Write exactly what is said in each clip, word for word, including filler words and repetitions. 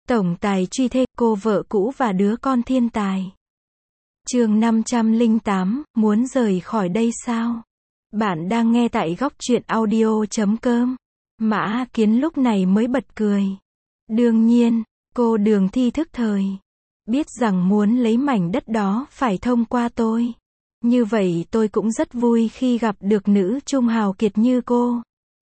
Tổng tài truy thê, cô vợ cũ và đứa con thiên tài. Chương năm trăm lẻ tám, muốn rời khỏi đây sao? Bạn đang nghe tại góc truyện audio chấm com. Mã Kiến lúc này mới bật cười. Đương nhiên, cô Đường Thi thức thời. Biết rằng muốn lấy mảnh đất đó phải thông qua tôi. Như vậy tôi cũng rất vui khi gặp được nữ trung hào kiệt như cô.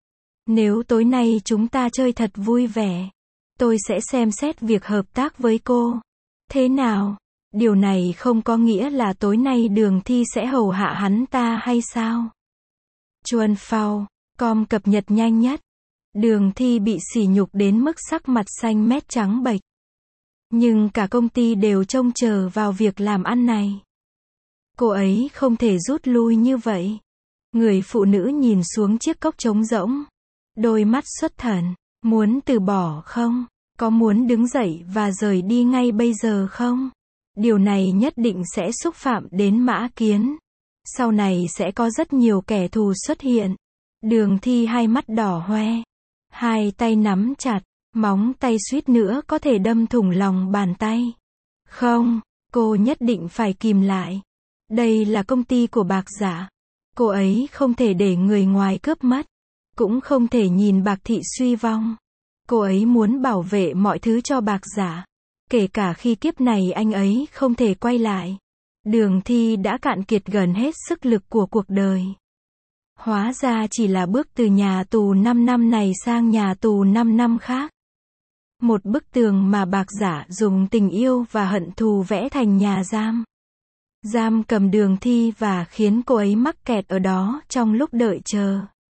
Nếu tối nay chúng ta chơi thật vui vẻ, tôi sẽ xem xét việc hợp tác với cô. Thế nào? Điều này không có nghĩa là tối nay Đường Thi sẽ hầu hạ hắn ta hay sao? Chuan Phao com cập nhật nhanh nhất. Đường Thi bị sỉ nhục đến mức sắc mặt xanh mét trắng bệch. Nhưng cả công ty đều trông chờ vào việc làm ăn này. Cô ấy không thể rút lui như vậy. Người phụ nữ nhìn xuống chiếc cốc trống rỗng. Đôi mắt xuất thần. Muốn từ bỏ không? Có muốn đứng dậy và rời đi ngay bây giờ không? Điều này nhất định sẽ xúc phạm đến Mã Kiến. Sau này sẽ có rất nhiều kẻ thù xuất hiện. Đường Thi hai mắt đỏ hoe. Hai tay nắm chặt. Móng tay suýt nữa có thể đâm thủng lòng bàn tay. Không, cô nhất định phải kìm lại. Đây là công ty của Bạc Giả. Cô ấy không thể để người ngoài cướp mất. Cũng không thể nhìn Bạc Thị suy vong. Cô ấy muốn bảo vệ mọi thứ cho Bạc Giả. Kể cả khi kiếp này anh ấy không thể quay lại. Đường Thi đã cạn kiệt gần hết sức lực của cuộc đời. Hóa ra chỉ là bước từ nhà tù năm năm này sang nhà tù năm năm khác. Một bức tường mà Bạc Giả dùng tình yêu và hận thù vẽ thành nhà giam. Giam cầm Đường Thi và khiến cô ấy mắc kẹt ở đó trong lúc đợi chờ.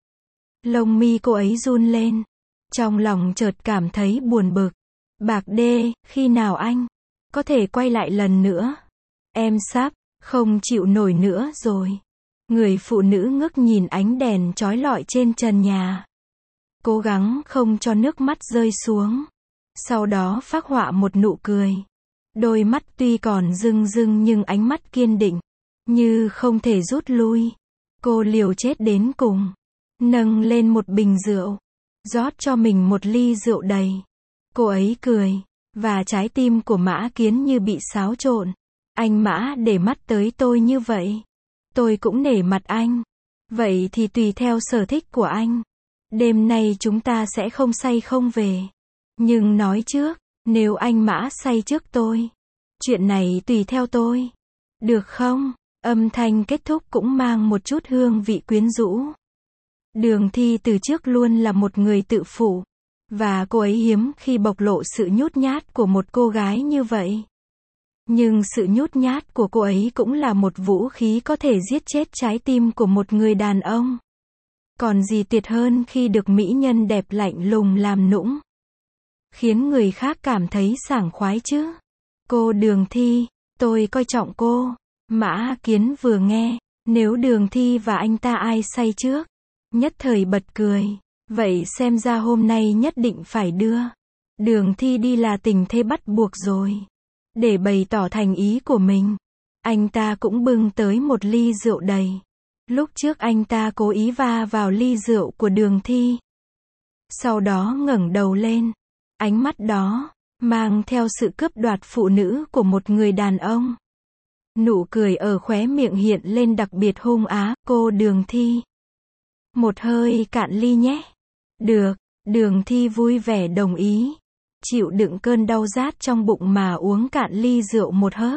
Lông mi cô ấy run lên. Trong lòng chợt cảm thấy buồn bực. Bạc Đê, khi nào anh có thể quay lại lần nữa? Em sắp không chịu nổi nữa rồi. Người phụ nữ ngước nhìn ánh đèn chói lọi trên trần nhà. Cố gắng không cho nước mắt rơi xuống. Sau đó phác họa một nụ cười. Đôi mắt tuy còn rưng rưng nhưng ánh mắt kiên định. Như không thể rút lui. Cô liều chết đến cùng. Nâng lên một bình rượu. Rót cho mình một ly rượu đầy. Cô ấy cười. Và trái tim của Mã Kiến như bị xáo trộn. Anh Mã để mắt tới tôi như vậy. Tôi cũng nể mặt anh. Vậy thì tùy theo sở thích của anh. Đêm nay chúng ta sẽ không say không về. Nhưng nói trước, nếu anh Mã say trước tôi, chuyện này tùy theo tôi. Được không? Âm thanh kết thúc cũng mang một chút hương vị quyến rũ. Đường Thi từ trước luôn là một người tự phụ. Và cô ấy hiếm khi bộc lộ sự nhút nhát của một cô gái như vậy. Nhưng sự nhút nhát của cô ấy cũng là một vũ khí có thể giết chết trái tim của một người đàn ông. Còn gì tuyệt hơn khi được mỹ nhân đẹp lạnh lùng làm nũng. Khiến người khác cảm thấy sảng khoái chứ. Cô Đường Thi, tôi coi trọng cô. Mã Kiến vừa nghe, nếu Đường Thi và anh ta ai say trước, nhất thời bật cười. Vậy xem ra hôm nay nhất định phải đưa Đường Thi đi là tình thế bắt buộc rồi. Để bày tỏ thành ý của mình, anh ta cũng bưng tới một ly rượu đầy. Lúc trước anh ta cố ý va vào ly rượu của Đường Thi. Sau đó ngẩng đầu lên. Ánh mắt đó mang theo sự cướp đoạt phụ nữ của một người đàn ông. Nụ cười ở khóe miệng hiện lên đặc biệt hung ác. Cô Đường Thi, một hơi cạn ly nhé. Được, Đường Thi vui vẻ đồng ý. Chịu đựng cơn đau rát trong bụng mà uống cạn ly rượu một hớp.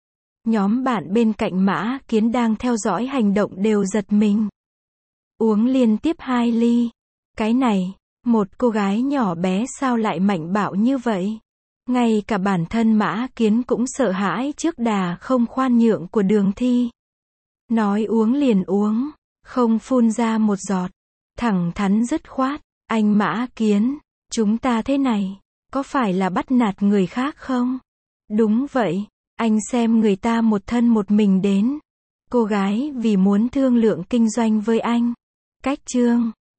Nhóm bạn bên cạnh Mã Kiến đang theo dõi hành động đều giật mình. Uống liên tiếp hai ly. Cái này, một cô gái nhỏ bé sao lại mạnh bạo như vậy? Ngay cả bản thân Mã Kiến cũng sợ hãi trước đà không khoan nhượng của Đường Thi. Nói uống liền uống, không phun ra một giọt. Thẳng thắn dứt khoát. Anh Mã Kiến, chúng ta thế này, có phải là bắt nạt người khác không? Đúng vậy, anh xem người ta một thân một mình đến. Cô gái vì muốn thương lượng kinh doanh với anh. Cách chương